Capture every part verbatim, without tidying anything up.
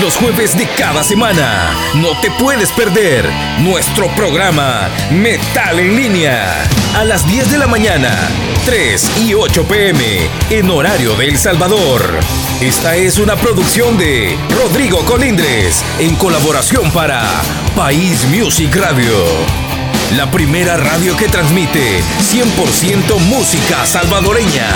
los jueves de cada semana. No te puedes perder nuestro programa Metal en Línea a las diez de la mañana, tres y ocho pm en horario de El Salvador. Esta es una producción de Rodrigo Colindres en colaboración para País Music Radio, la primera radio que transmite cien por ciento música salvadoreña.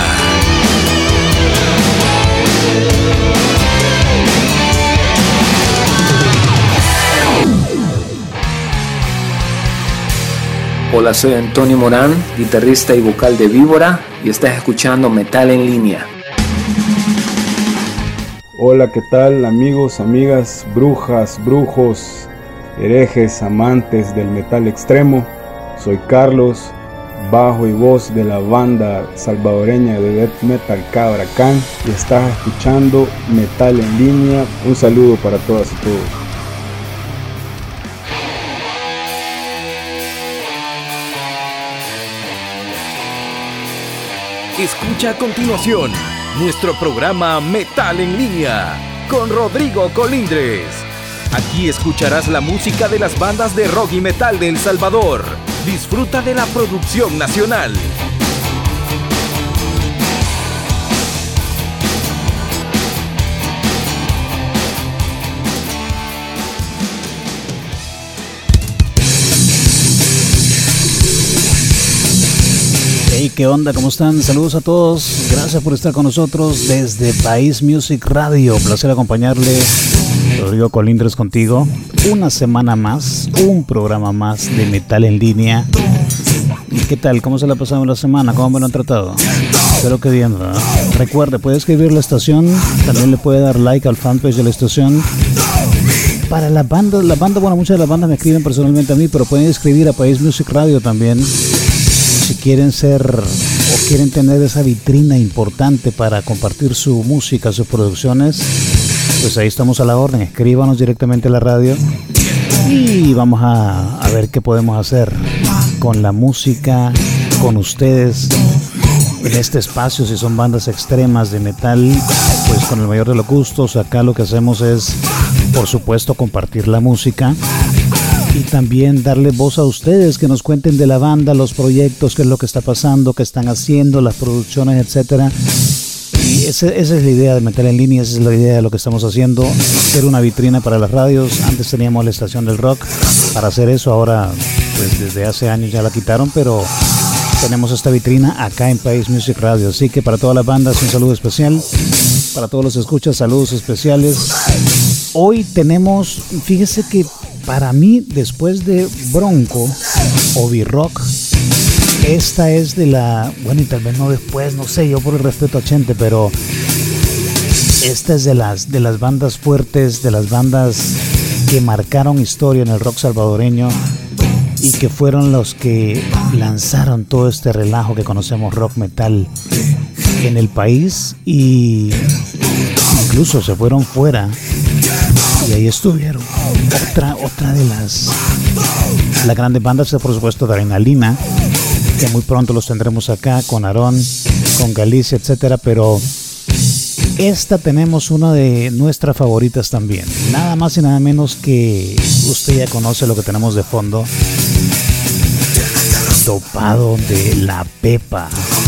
Hola, soy Antonio Morán, guitarrista y vocal de Víbora, y estás escuchando Metal en Línea. Hola, ¿qué tal amigos, amigas, brujas, brujos, herejes, amantes del metal extremo? Soy Carlos, bajo y voz de la banda salvadoreña de death metal Cabra Can, y estás escuchando Metal en Línea. Un saludo para todas y todos. Escucha a continuación nuestro programa Metal en Línea con Rodrigo Colindres. Aquí escucharás la música de las bandas de rock y metal de El Salvador. Disfruta de la producción nacional. Hey, ¿qué onda? ¿Cómo están? Saludos a todos. Gracias por estar con nosotros desde País Music Radio. Placer acompañarle. Rodrigo Colindres contigo. Una semana más, un programa más de Metal en Línea. ¿Y qué tal? ¿Cómo se la ha pasado la semana? ¿Cómo me lo han tratado? Espero que bien, ¿verdad? Recuerde, puede escribir la estación. También le puede dar like al fanpage de la estación. Para las bandas, la banda, bueno, muchas de las bandas me escriben personalmente a mí, pero pueden escribir a País Music Radio también. Si quieren ser o quieren tener esa vitrina importante para compartir su música, sus producciones, pues ahí estamos a la orden. Escríbanos directamente a la radio y vamos a, a ver qué podemos hacer con la música, con ustedes en este espacio. Si son bandas extremas de metal, pues con el mayor de los gustos. Acá lo que hacemos es, por supuesto, compartir la música y también darle voz a ustedes, que nos cuenten de la banda, los proyectos, qué es lo que está pasando, qué están haciendo, las producciones, etcétera. Y ese, esa es la idea de Metal en Línea, esa es la idea de lo que estamos haciendo, hacer una vitrina para las radios. Antes teníamos la estación del rock para hacer eso, ahora pues desde hace años ya la quitaron, pero tenemos esta vitrina acá en País Music Radio. Así que para todas las bandas un saludo especial, para todos los escuchas, saludos especiales. Hoy tenemos, fíjese que para mí, después de Bronco o B-Rock, esta es de la, bueno, y tal vez no después, no sé, yo por el respeto a Chente, pero esta es de las, de las bandas fuertes, de las bandas que marcaron historia en el rock salvadoreño y que fueron los que lanzaron todo este relajo que conocemos rock metal en el país, y incluso se fueron fuera y ahí estuvieron. Otra, otra de las, las grandes bandas es, por supuesto, de Adrenalina, que muy pronto los tendremos acá con Aarón, con Galicia, etcétera. Pero esta tenemos una de nuestras favoritas también, nada más y nada menos que usted ya conoce lo que tenemos de fondo. Dopado de La Pepa.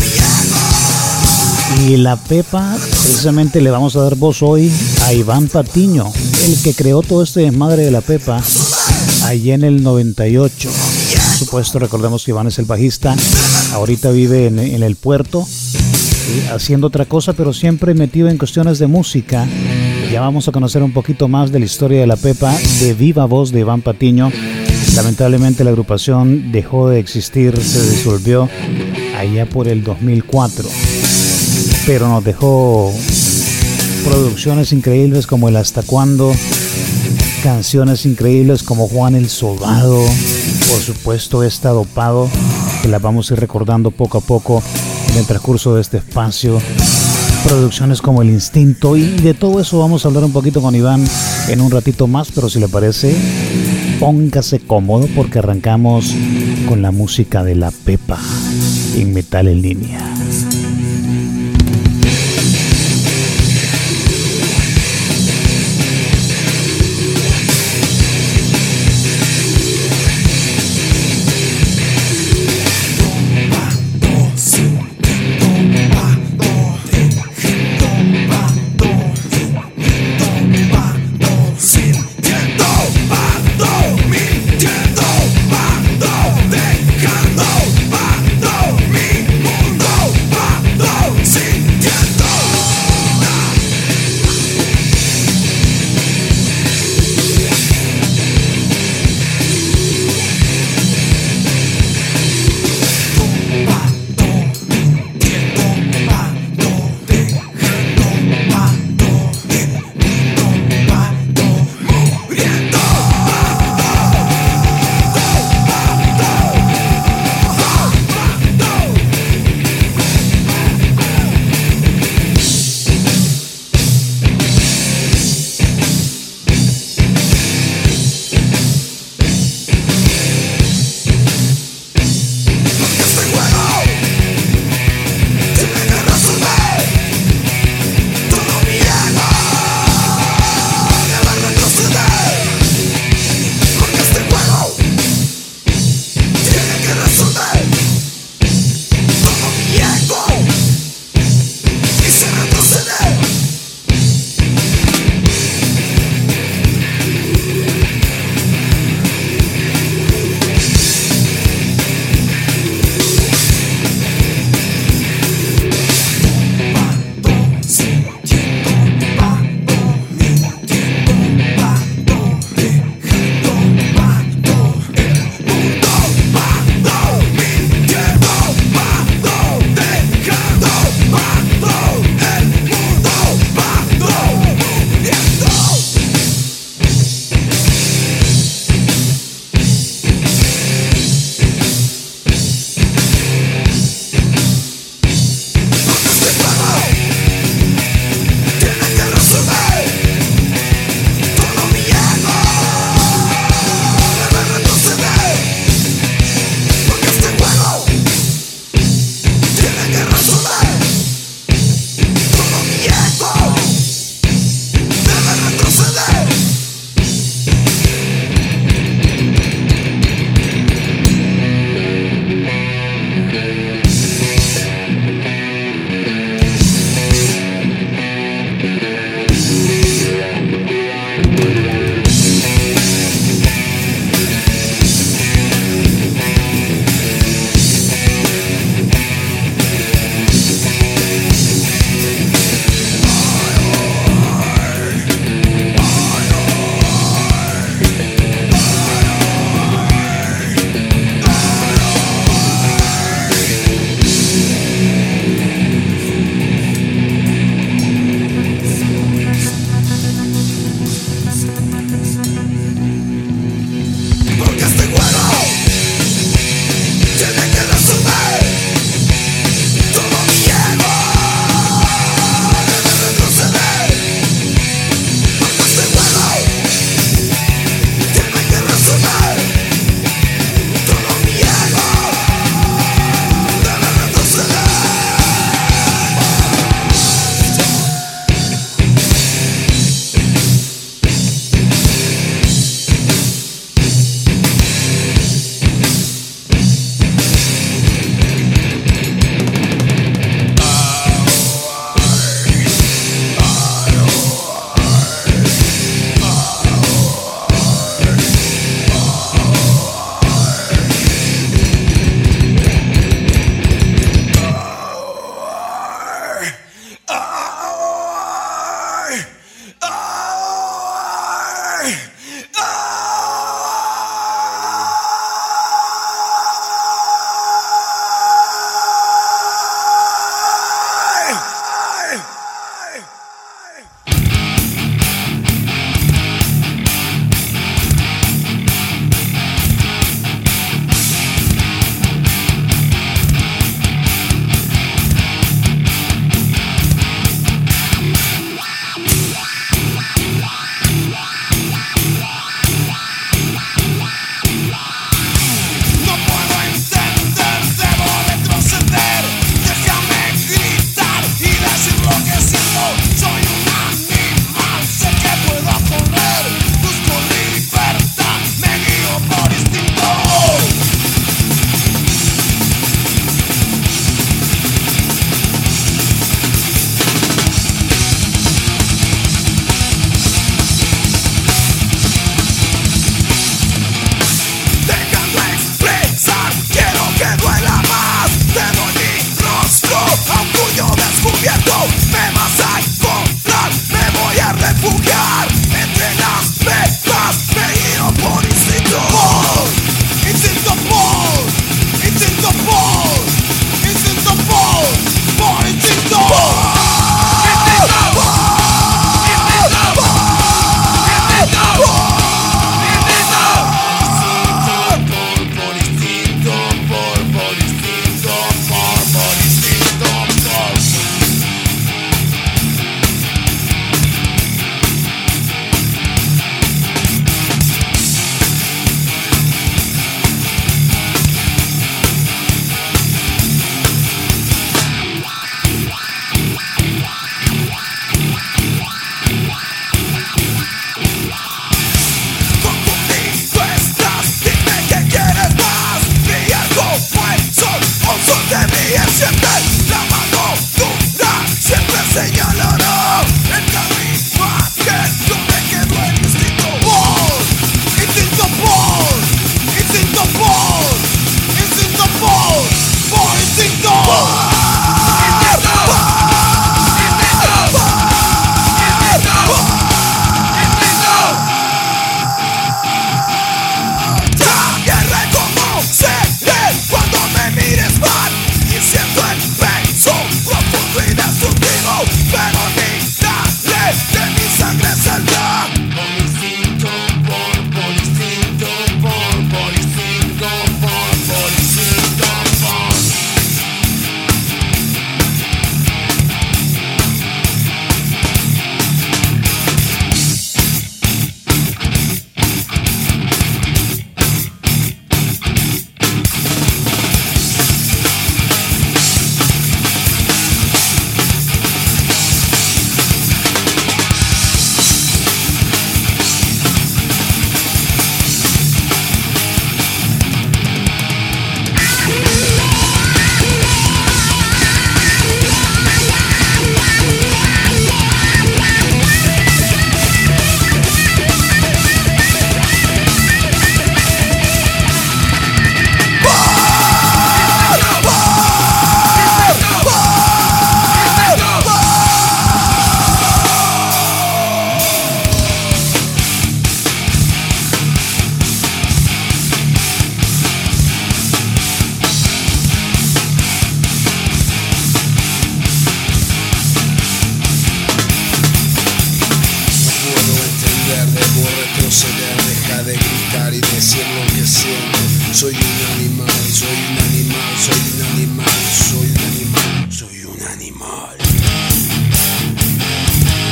Y La Pepa, precisamente le vamos a dar voz hoy a Iván Patiño, el que creó todo este desmadre de La Pepa allá en el noventa y ocho. Por supuesto, recordemos que Iván es el bajista, ahorita vive en, en el puerto, ¿sí?, haciendo otra cosa, pero siempre metido en cuestiones de música. Ya vamos a conocer un poquito más de la historia de La Pepa, de viva voz de Iván Patiño. Lamentablemente la agrupación dejó de existir, se disolvió allá por el dos mil cuatro, pero nos dejó producciones increíbles como el Hasta Cuándo, canciones increíbles como Juan el Sobado, por supuesto esta Dopado, que la vamos a ir recordando poco a poco en el transcurso de este espacio, producciones como El Instinto, y de todo eso vamos a hablar un poquito con Iván en un ratito más, pero si le parece, póngase cómodo porque arrancamos con la música de La Pepa en Metal en Línea.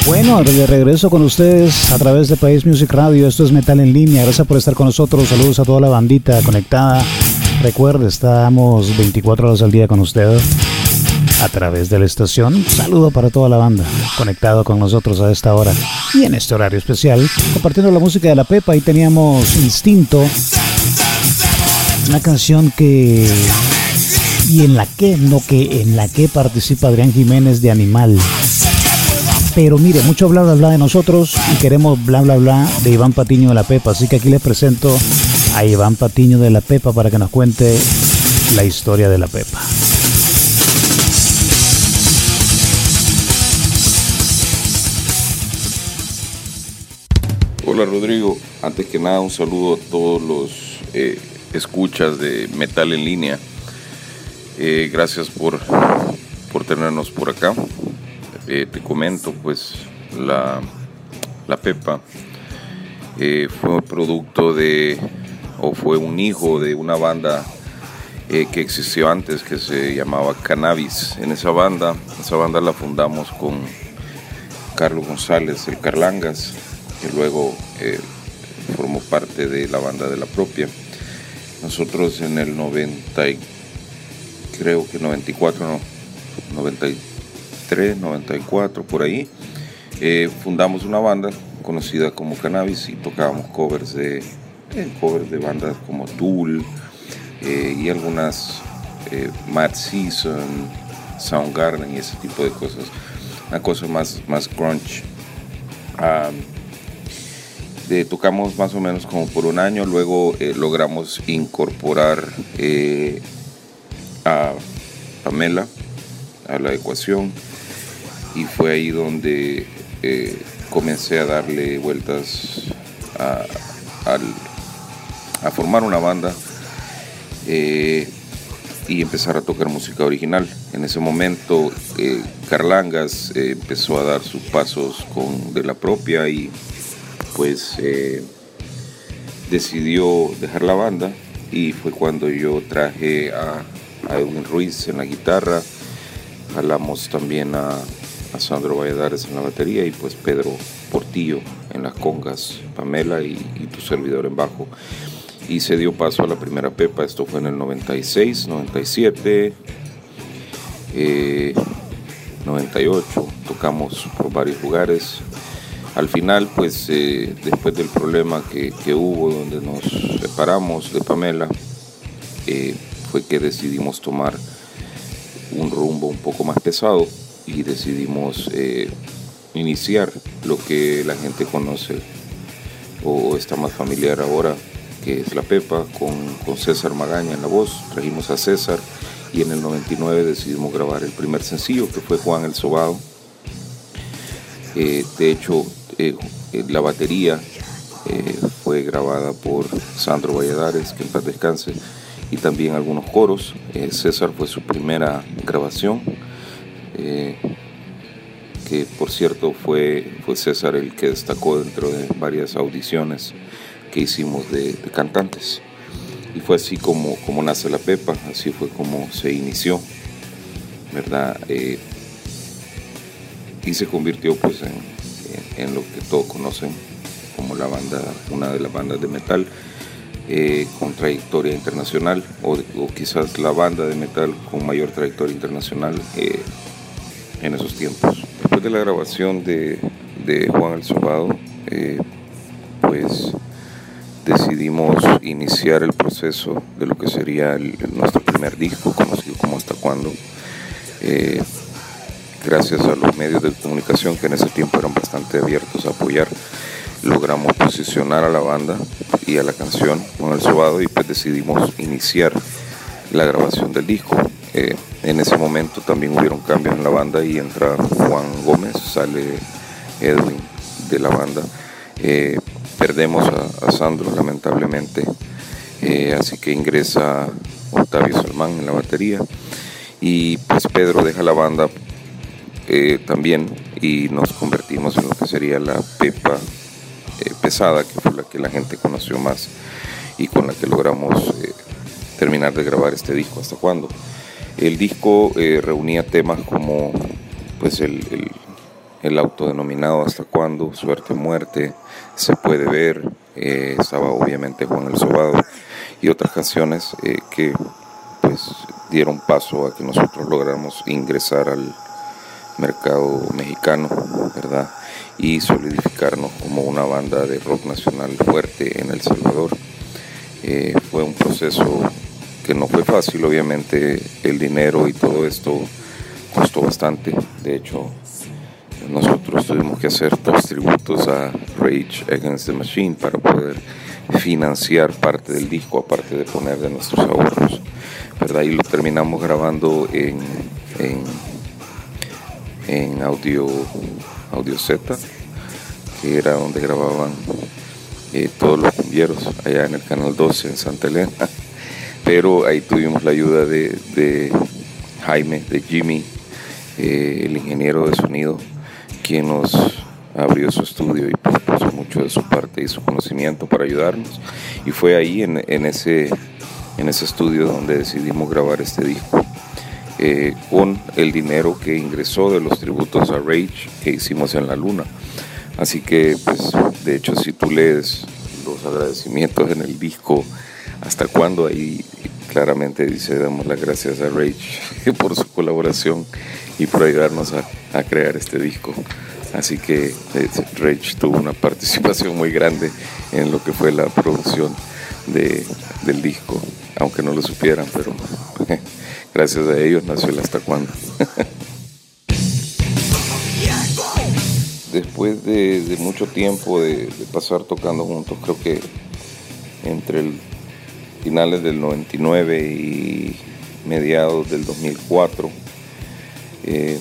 Bueno, de regreso con ustedes a través de País Music Radio. Esto es Metal en Línea. Gracias por estar con nosotros. Saludos a toda la bandita conectada. Recuerde, estamos veinticuatro horas al día con usted a través de la estación. Saludo para toda la banda conectado con nosotros a esta hora y en este horario especial, compartiendo la música de La Pepa. Ahí teníamos Instinto, una canción que y en la que no que en la que participa Adrián Jiménez de Animal. Pero mire, mucho bla bla bla de nosotros y queremos bla bla bla de Iván Patiño de La Pepa. Así que aquí les presento a Iván Patiño de La Pepa para que nos cuente la historia de La Pepa. Hola Rodrigo, antes que nada un saludo a todos los eh, escuchas de Metal en Línea. Eh, gracias por, por tenernos por acá. Eh, te comento, pues la, la Pepa eh, fue producto de, o fue un hijo de una banda eh, que existió antes, que se llamaba Cannabis. En esa banda, esa banda la fundamos con Carlos González, el Carlangas, que luego eh, formó parte de la banda de La Propia. Nosotros en el noventa, creo que noventa y cuatro, no, noventa y tres, noventa y cuatro, por ahí, eh, fundamos una banda conocida como Cannabis y tocábamos covers de, eh, covers de bandas como Tool eh, y algunas eh, Mad Season, Soundgarden y ese tipo de cosas, una cosa más, más grunge. Um, de, tocamos más o menos como por un año, luego eh, logramos incorporar eh, a Pamela a la ecuación y fue ahí donde eh, comencé a darle vueltas a, a, a formar una banda eh, y empezar a tocar música original. En ese momento eh, Carlangas eh, empezó a dar sus pasos con de La Propia y pues eh, decidió dejar la banda, y fue cuando yo traje a, a Edwin Ruiz en la guitarra, jalamos también a a Sandro Valladares en la batería y pues Pedro Portillo en las congas, Pamela y, y tu servidor en bajo. Y se dio paso a la primera Pepa. Esto fue en el noventa y seis, noventa y siete, eh, noventa y ocho, tocamos por varios lugares. Al final, pues eh, después del problema que, que hubo, donde nos separamos de Pamela, eh, fue que decidimos tomar un rumbo un poco más pesado y decidimos eh, iniciar lo que la gente conoce o está más familiar ahora, que es La Pepa, con, con César Magaña en la voz. Trajimos a César y en el noventa y nueve decidimos grabar el primer sencillo, que fue Juan el Sobado. Eh, de hecho, eh, la batería eh, fue grabada por Sandro Valladares, que en paz descanse, y también algunos coros. Eh, César fue su primera grabación. Eh, que por cierto fue, fue César el que destacó dentro de varias audiciones que hicimos de, de cantantes, y fue así como, como nace La Pepa, así fue como se inició, ¿verdad? Eh, y se convirtió pues en, en, en lo que todos conocen como la banda, una de las bandas de metal eh, con trayectoria internacional, o, o quizás la banda de metal con mayor trayectoria internacional eh, en esos tiempos. Después de la grabación de, de Juan el Sobado, eh, pues decidimos iniciar el proceso de lo que sería el, nuestro primer disco, conocido como Hasta Cuándo. Eh, gracias a los medios de comunicación, que en ese tiempo eran bastante abiertos a apoyar, logramos posicionar a la banda y a la canción Juan el Sobado, y pues decidimos iniciar la grabación del disco. Eh, en ese momento también hubieron cambios en la banda y entra Juan Gómez, sale Edwin de la banda. Eh, perdemos a, a Sandro lamentablemente, eh, así que ingresa Octavio Salmán en la batería, y pues Pedro deja la banda eh, también, y nos convertimos en lo que sería la Pepa eh, pesada, que fue la que la gente conoció más y con la que logramos eh, terminar de grabar este disco, Hasta Cuándo. El disco eh, reunía temas como pues el, el, el autodenominado Hasta Cuándo, Suerte Muerte, Se Puede Ver, eh, estaba obviamente Juan el Sobado y otras canciones eh, que pues dieron paso a que nosotros lográramos ingresar al mercado mexicano, ¿verdad? Y solidificarnos como una banda de rock nacional fuerte en El Salvador. Eh, fue un proceso que no fue fácil, obviamente el dinero y todo esto costó bastante. De hecho, nosotros tuvimos que hacer dos tributos a Rage Against the Machine para poder financiar parte del disco, aparte de poner de nuestros ahorros, ¿verdad? Y lo terminamos grabando en, en, en audio, audio Z, que era donde grababan eh, todos los cumbieros, allá en el Canal doce en Santa Elena. Pero ahí tuvimos la ayuda de, de Jaime, de Jimmy, eh, el ingeniero de sonido, quien nos abrió su estudio y pues, puso mucho de su parte y su conocimiento para ayudarnos. Y fue ahí en, en, ese, en ese estudio donde decidimos grabar este disco, eh, con el dinero que ingresó de los tributos a Rage que hicimos en la Luna. Así que, pues, de hecho, si tú lees los agradecimientos en el disco Hasta Cuándo, ahí claramente dice: damos las gracias a Rage por su colaboración y por ayudarnos a, a crear este disco. Así que eh, Rage tuvo una participación muy grande en lo que fue la producción de, del disco, aunque no lo supieran, pero gracias a ellos nació el Hasta Cuándo. Después de, de mucho tiempo de, de pasar tocando juntos, creo que entre el finales del noventa y nueve y mediados del dos mil cuatro, eh,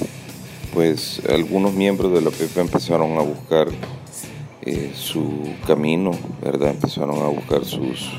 pues algunos miembros de la Pepa empezaron a buscar eh, su camino, ¿verdad? Empezaron a buscar sus,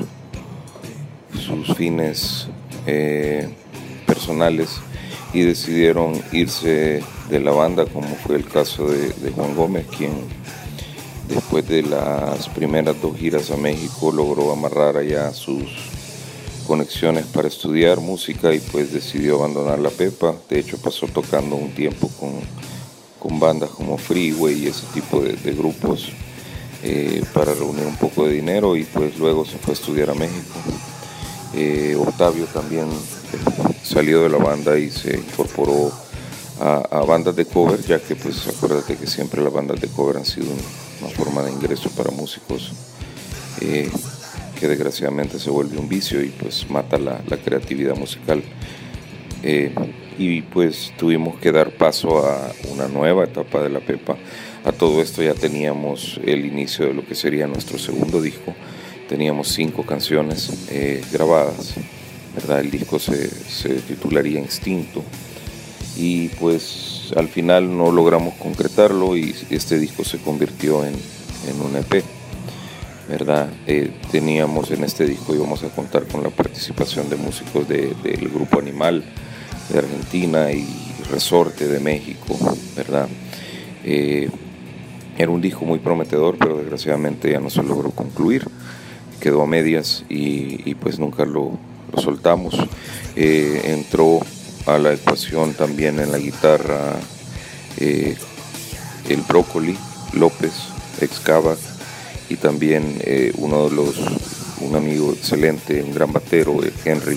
sus fines eh, personales y decidieron irse de la banda, como fue el caso de, de Juan Gómez, quien después de las primeras dos giras a México logró amarrar allá sus conexiones para estudiar música y pues decidió abandonar la Pepa. De hecho, pasó tocando un tiempo con, con bandas como Freeway y ese tipo de, de grupos eh, para reunir un poco de dinero, y pues luego se fue a estudiar a México. Eh, Octavio también eh, salió de la banda y se incorporó a, a bandas de cover, ya que pues acuérdate que siempre las bandas de cover han sido una forma de ingreso para músicos eh, que desgraciadamente se vuelve un vicio y pues mata la, la creatividad musical. Eh, y pues tuvimos que dar paso a una nueva etapa de la Pepa. A todo esto ya teníamos el inicio de lo que sería nuestro segundo disco. Teníamos cinco canciones eh, grabadas, ¿verdad? El disco se, se titularía Instinto, y pues al final no logramos concretarlo y este disco se convirtió en, en un E P, ¿verdad? Eh, teníamos en este disco, íbamos a contar con la participación de músicos de, del grupo Animal de Argentina y Resorte de México, ¿verdad? Eh, era un disco muy prometedor, pero desgraciadamente ya no se logró concluir, quedó a medias y, y pues nunca lo, lo soltamos. Eh, entró a la ecuación también en la guitarra eh, el Brócoli López, ex Cava, y también eh, uno de los, un amigo excelente, un gran batero, eh, Henry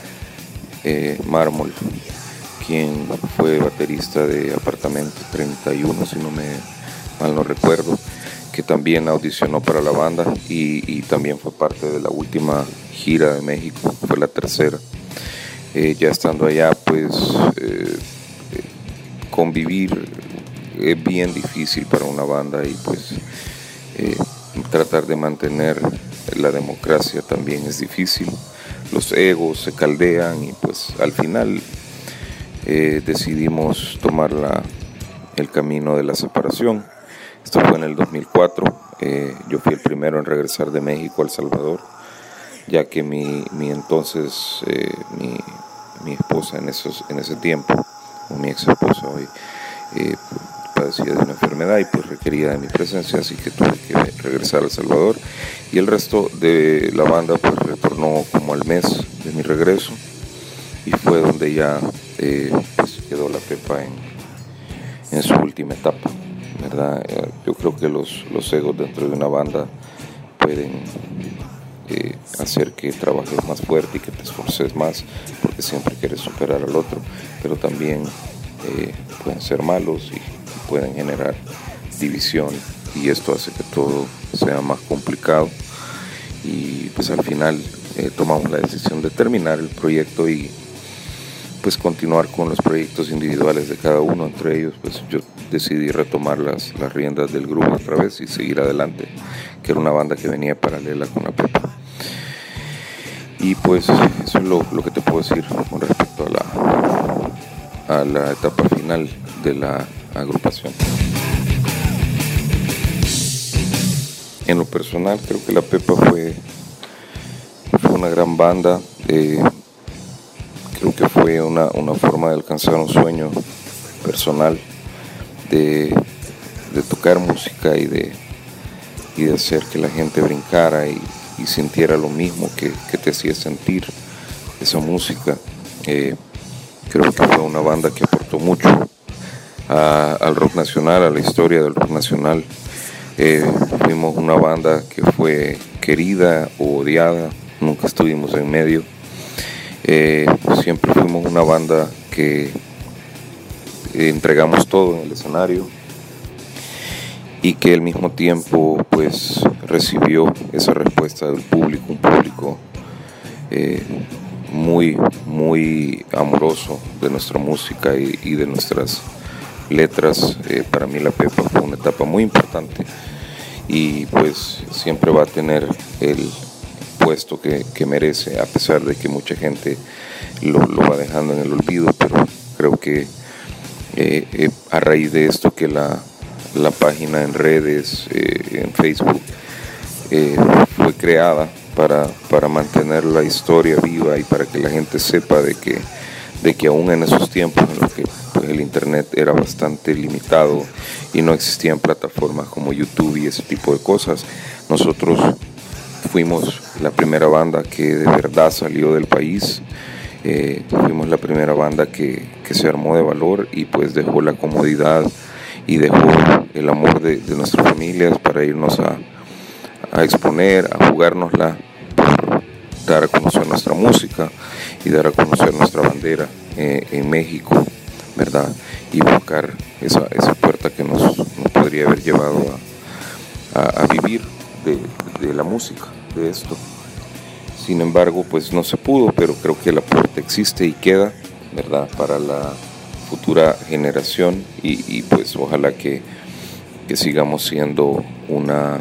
eh, Mármol, quien fue baterista de Apartamento treinta y uno, si no me mal no recuerdo, que también audicionó para la banda y, y también fue parte de la última gira de México, fue la tercera. Eh, ya estando allá, pues eh, eh, convivir es bien difícil para una banda y pues eh, tratar de mantener la democracia también es difícil. Los egos se caldean y pues al final eh, decidimos tomar la, el camino de la separación. Esto fue en el dos mil cuatro, eh, yo fui el primero en regresar de México a El Salvador, ya que mi, mi entonces, eh, mi, mi esposa en, esos, en ese tiempo, o mi ex esposa hoy, eh, padecía de una enfermedad y pues requería de mi presencia, así que tuve que regresar a El Salvador, y el resto de la banda pues retornó como al mes de mi regreso, y fue donde ya eh, pues quedó la Pepa en, en su última etapa, ¿verdad? Yo creo que los, los egos dentro de una banda pueden eh, hacer que trabajes más fuerte y que te esforces más, porque siempre quieres superar al otro, pero también eh, pueden ser malos y pueden generar división, y esto hace que todo sea más complicado. Y pues al final eh, tomamos la decisión de terminar el proyecto y pues continuar con los proyectos individuales de cada uno. Entre ellos pues yo decidí retomar las, las riendas del grupo otra vez y seguir adelante, que era una banda que venía paralela con la Pepa. Y pues eso es lo, lo que te puedo decir con respecto a la, a la etapa final de la agrupación. En lo personal creo que la Pepa fue, fue una gran banda. eh, Creo que fue una, una forma de alcanzar un sueño personal, de, de tocar música y de, y de hacer que la gente brincara y, y sintiera lo mismo que, que te hacía sentir esa música. Eh, creo que fue una banda que aportó mucho a, al rock nacional, a la historia del rock nacional. Eh, fuimos una banda que fue querida o odiada, nunca estuvimos en medio. Eh, siempre fuimos una banda que entregamos todo en el escenario y que al mismo tiempo pues recibió esa respuesta del público, un público eh, muy muy amoroso de nuestra música y, y de nuestras letras. Eh, para mí la Pepa fue una etapa muy importante y pues siempre va a tener el puesto que, que merece, a pesar de que mucha gente lo, lo va dejando en el olvido, pero creo que eh, eh, a raíz de esto que la, la página en redes, eh, en Facebook, eh, fue creada para, para mantener la historia viva y para que la gente sepa de que, de que aún en esos tiempos en los que pues, el internet era bastante limitado y no existían plataformas como YouTube y ese tipo de cosas, nosotros fuimos la primera banda que de verdad salió del país. Eh, fuimos la primera banda que, que se armó de valor y pues dejó la comodidad y dejó el amor de, de nuestras familias para irnos a, a exponer, a jugárnosla, por dar a conocer nuestra música y dar a conocer nuestra bandera eh, en México, ¿verdad? Y buscar esa, esa puerta que nos, nos podría haber llevado a, a, a vivir de, de la música, de esto. Sin embargo, pues no se pudo, pero creo que la puerta existe y queda, ¿verdad? Para la futura generación y, y pues ojalá que, que sigamos siendo una,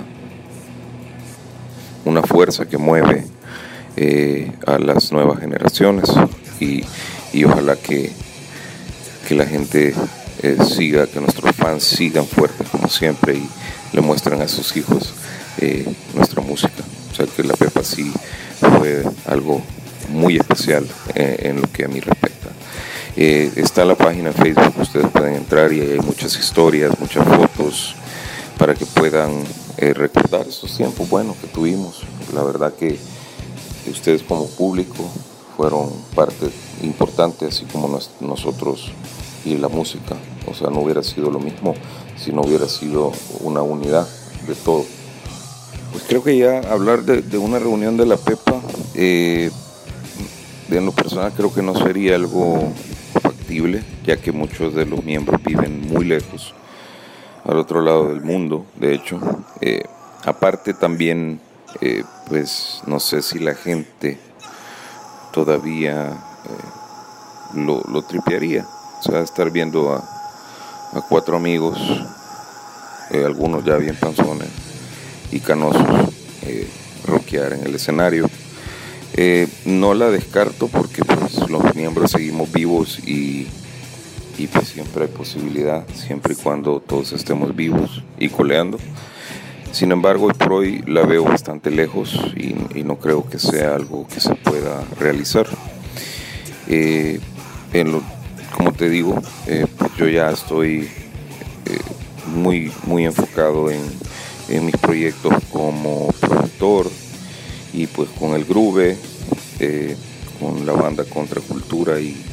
una fuerza que mueve eh, a las nuevas generaciones y, y ojalá que, que la gente eh, siga, que nuestros fans sigan fuertes como siempre y le muestren a sus hijos eh, nuestra música. O sea que la Pepa sí fue algo muy especial eh, en lo que a mí respecta. Eh, está la página en Facebook, ustedes pueden entrar y hay muchas historias, muchas fotos para que puedan eh, recordar esos tiempos buenos que tuvimos. La verdad que ustedes como público fueron parte importante, así como nos, nosotros y la música. O sea, no hubiera sido lo mismo si no hubiera sido una unidad de todo. Pues creo que ya hablar de, de una reunión de la Pepa, eh, en lo personal creo que no sería algo factible, ya que muchos de los miembros viven muy lejos, al otro lado del mundo, de hecho. Eh, aparte también, eh, pues no sé si la gente todavía eh, lo, lo tripearía, o sea, estar viendo a, a cuatro amigos, eh, algunos ya bien panzones y canosos, eh, rockear en el escenario. Eh, no la descarto porque pues los miembros seguimos vivos y, y pues siempre hay posibilidad, siempre y cuando todos estemos vivos y coleando. Sin embargo, hoy por hoy la veo bastante lejos y, y no creo que sea algo que se pueda realizar. Eh, en lo, como te digo, eh, pues yo ya estoy eh, muy, muy enfocado en en mis proyectos como productor y pues con el Groove, eh, con la banda Contracultura y,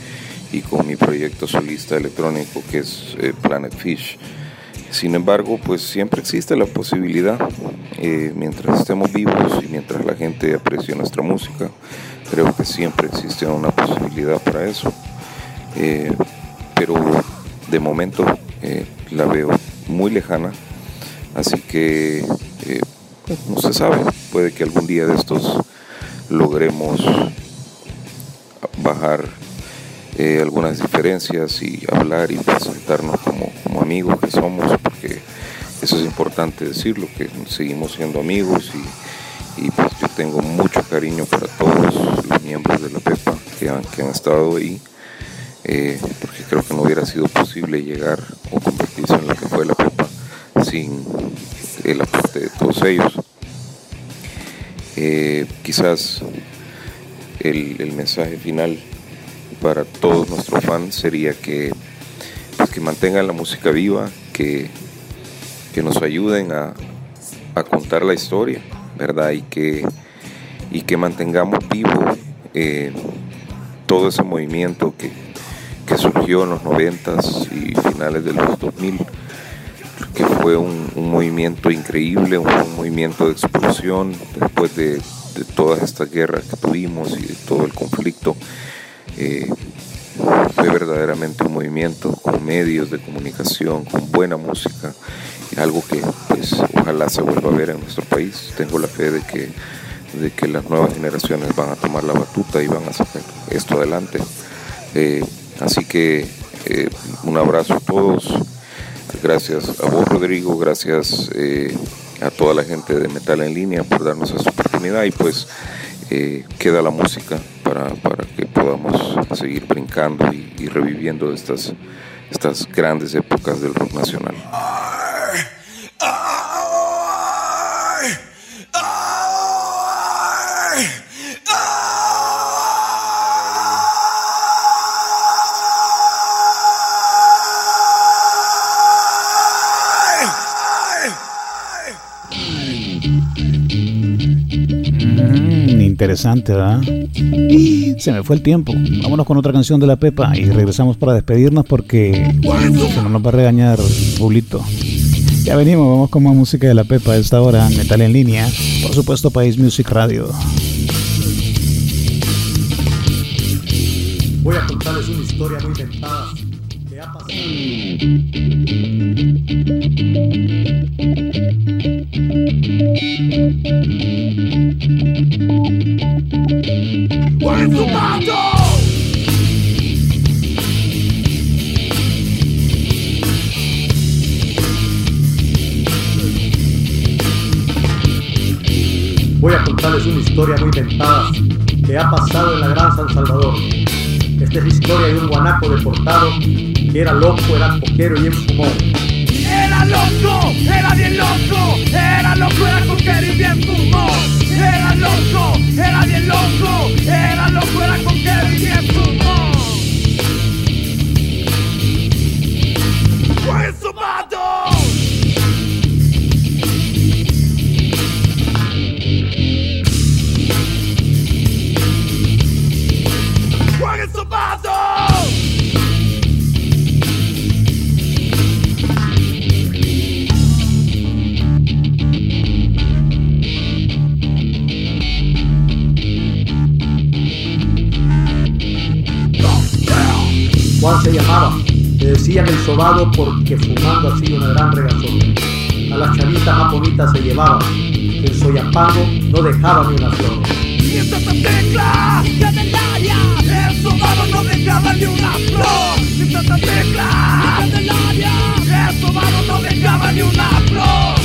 y con mi proyecto solista electrónico que es eh, Planet Fish. Sin embargo, pues siempre existe la posibilidad, eh, mientras estemos vivos y mientras la gente aprecie nuestra música, creo que siempre existe una posibilidad para eso. Eh, pero de momento eh, la veo muy lejana, así que eh, no se sabe, puede que algún día de estos logremos bajar eh, algunas diferencias y hablar y presentarnos como, como amigos que somos, porque eso es importante decirlo, que seguimos siendo amigos y, y pues yo tengo mucho cariño para todos los miembros de la Pepa que han, que han estado ahí, eh, porque creo que no hubiera sido posible llegar o convertirse en lo que fue la Pepa sin el aporte de todos ellos. Eh, quizás el, el mensaje final para todos nuestros fans sería que, pues, que mantengan la música viva, que, que nos ayuden a, a contar la historia, ¿verdad? Y que, y que mantengamos vivo eh, todo ese movimiento que, que surgió en los noventas y finales de los dos mil, que fue un, un movimiento increíble, un, un movimiento de explosión después de, de todas estas guerras que tuvimos y de todo el conflicto. Eh, fue verdaderamente un movimiento con medios de comunicación, con buena música, algo que pues ojalá se vuelva a ver en nuestro país. Tengo la fe de que, de que las nuevas generaciones van a tomar la batuta y van a sacar esto adelante. Eh, así que eh, un abrazo a todos. Gracias a vos, Rodrigo, gracias eh, a toda la gente de Metal en Línea por darnos esta oportunidad, y pues eh, queda la música para, para que podamos seguir brincando y, y reviviendo estas, estas grandes épocas del rock nacional. Interesante, ¿verdad? Se me fue el tiempo. Vámonos con otra canción de la Pepa y regresamos para despedirnos, porque si no nos va a regañar Bulito. Ya venimos, vamos con más música de la Pepa a esta hora, Metal en Línea, por supuesto País Music Radio. Voy a contarles una historia muy inventada que ha pasado. ¡Buen zumbado! Voy a contarles una historia muy inventada que ha pasado en la Gran San Salvador. Esta es la historia de un guanaco deportado que era loco, era coquero y bien fumón. Era loco, era bien loco, era loco, era coquero y bien fumón. Era loco, era bien loco, era loco, era coquero y bien fumón. ¡Buen zumbado! ¡Buen zumbado! Juan se llamaba, le decían el sobado porque fumando hacía una gran regazón. A las chavitas más bonitas se llevaba, en Soyapango no dejaba ni una flor. Y en Santa Tecla, Candelaria, el sobado no dejaba ni una flor. Y en Santa Tecla, Candelaria, el sobado no dejaba ni una flor.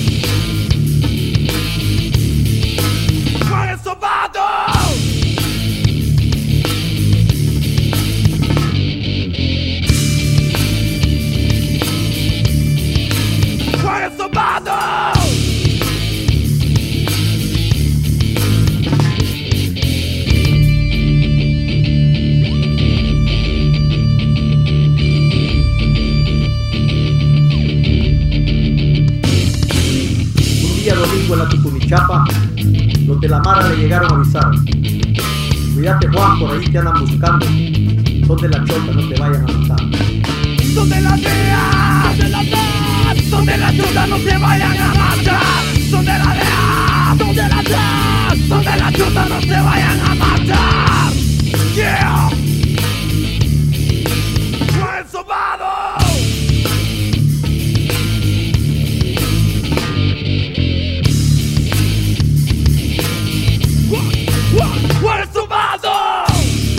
¡Con el sobado! Domingo en la Tucunichapa, los de la Mara le llegaron a avisar: cuídate, Juan, por ahí te andan buscando. donde la chota no te vayan a matar. Donde la vea, de la paz, donde la chota no te vayan a matar. Donde la vea, donde la paz, donde la chota no te vayan a matar. Yeah. Buen sobado. Buen sobado.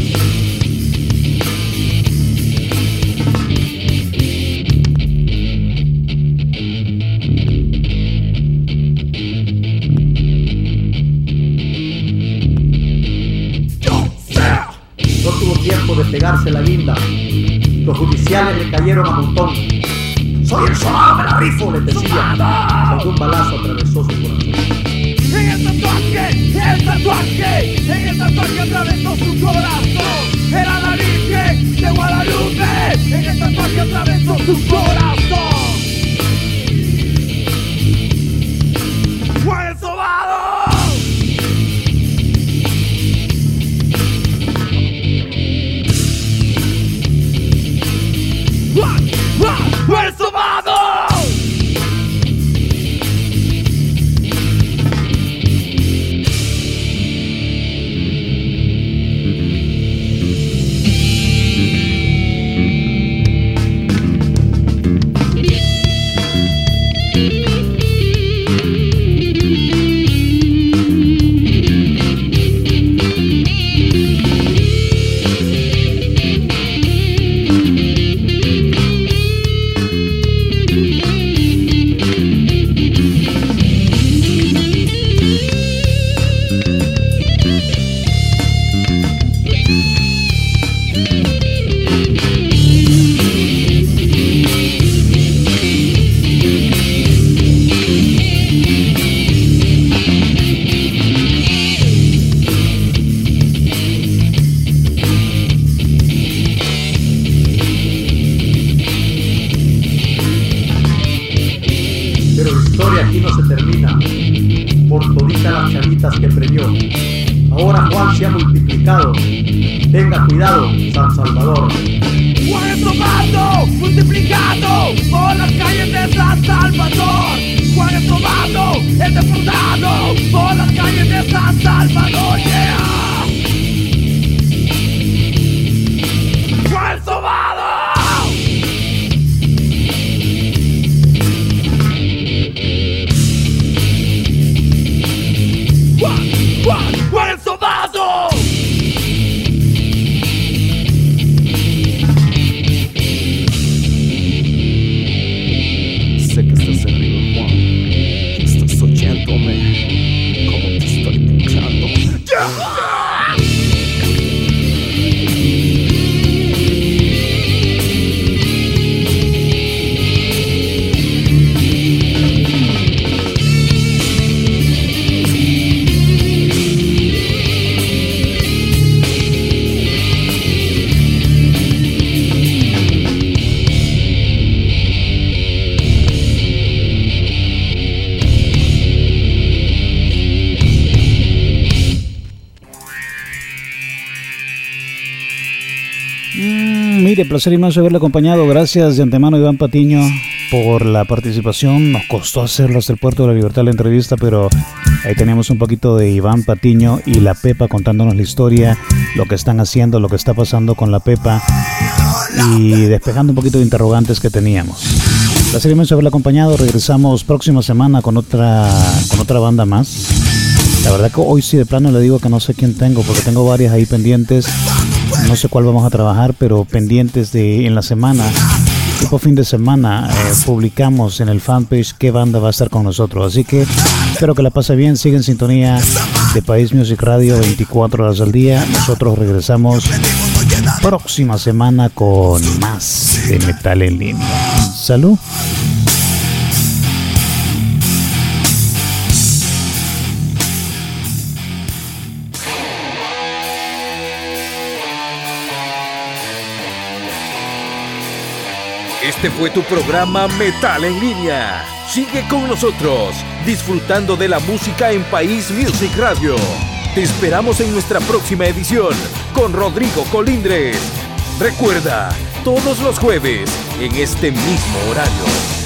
No tuvo tiempo de pegarse la guinda. Los judiciales le cayeron a montón. Soy el sobado, me la rifo, le decía. Cuando un balazo atravesó su corazón. En el tatuaje, en el tatuaje, en el tatuaje atravesó su corazón. Era la Virgen de Guadalupe. En el tatuaje atravesó su corazón. ¡Fue el sobado! ¡Fue el sobado! Que premió. Ahora Juan se ha multiplicado. Tenga cuidado, San Salvador. Juan es tomado, multiplicado por las calles de San Salvador. Juan es tomado, es deportado por las calles de San Salvador. Yeah. Juan es tomado. ¡Juan el sobado! Sé que estás arriba, Juan. Estás oyéndome. Como te estoy pinchando. ¡Yeah! Mire, placer inmenso haberle acompañado. Gracias de antemano, Iván Patiño, por la participación. Nos costó hacerlo hasta el Puerto de la Libertad la entrevista, pero ahí tenemos un poquito de Iván Patiño y la Pepa contándonos la historia, lo que están haciendo, lo que está pasando con la Pepa y despejando un poquito de interrogantes que teníamos. Placer inmenso haberle acompañado. Regresamos próxima semana con otra, con otra banda más. La verdad que hoy sí de plano le digo que no sé quién tengo, porque tengo varias ahí pendientes. No sé cuál vamos a trabajar, pero pendientes de en la semana, tipo fin de semana, eh, publicamos en el fanpage qué banda va a estar con nosotros. Así que espero que la pase bien. Sigue en sintonía de País Music Radio veinticuatro horas al día. Nosotros regresamos próxima semana con más de Metal en Línea. Salud. Este fue tu programa Metal en Línea. Sigue con nosotros, disfrutando de la música en País Music Radio. Te esperamos en nuestra próxima edición con Rodrigo Colindres. Recuerda, todos los jueves, en este mismo horario.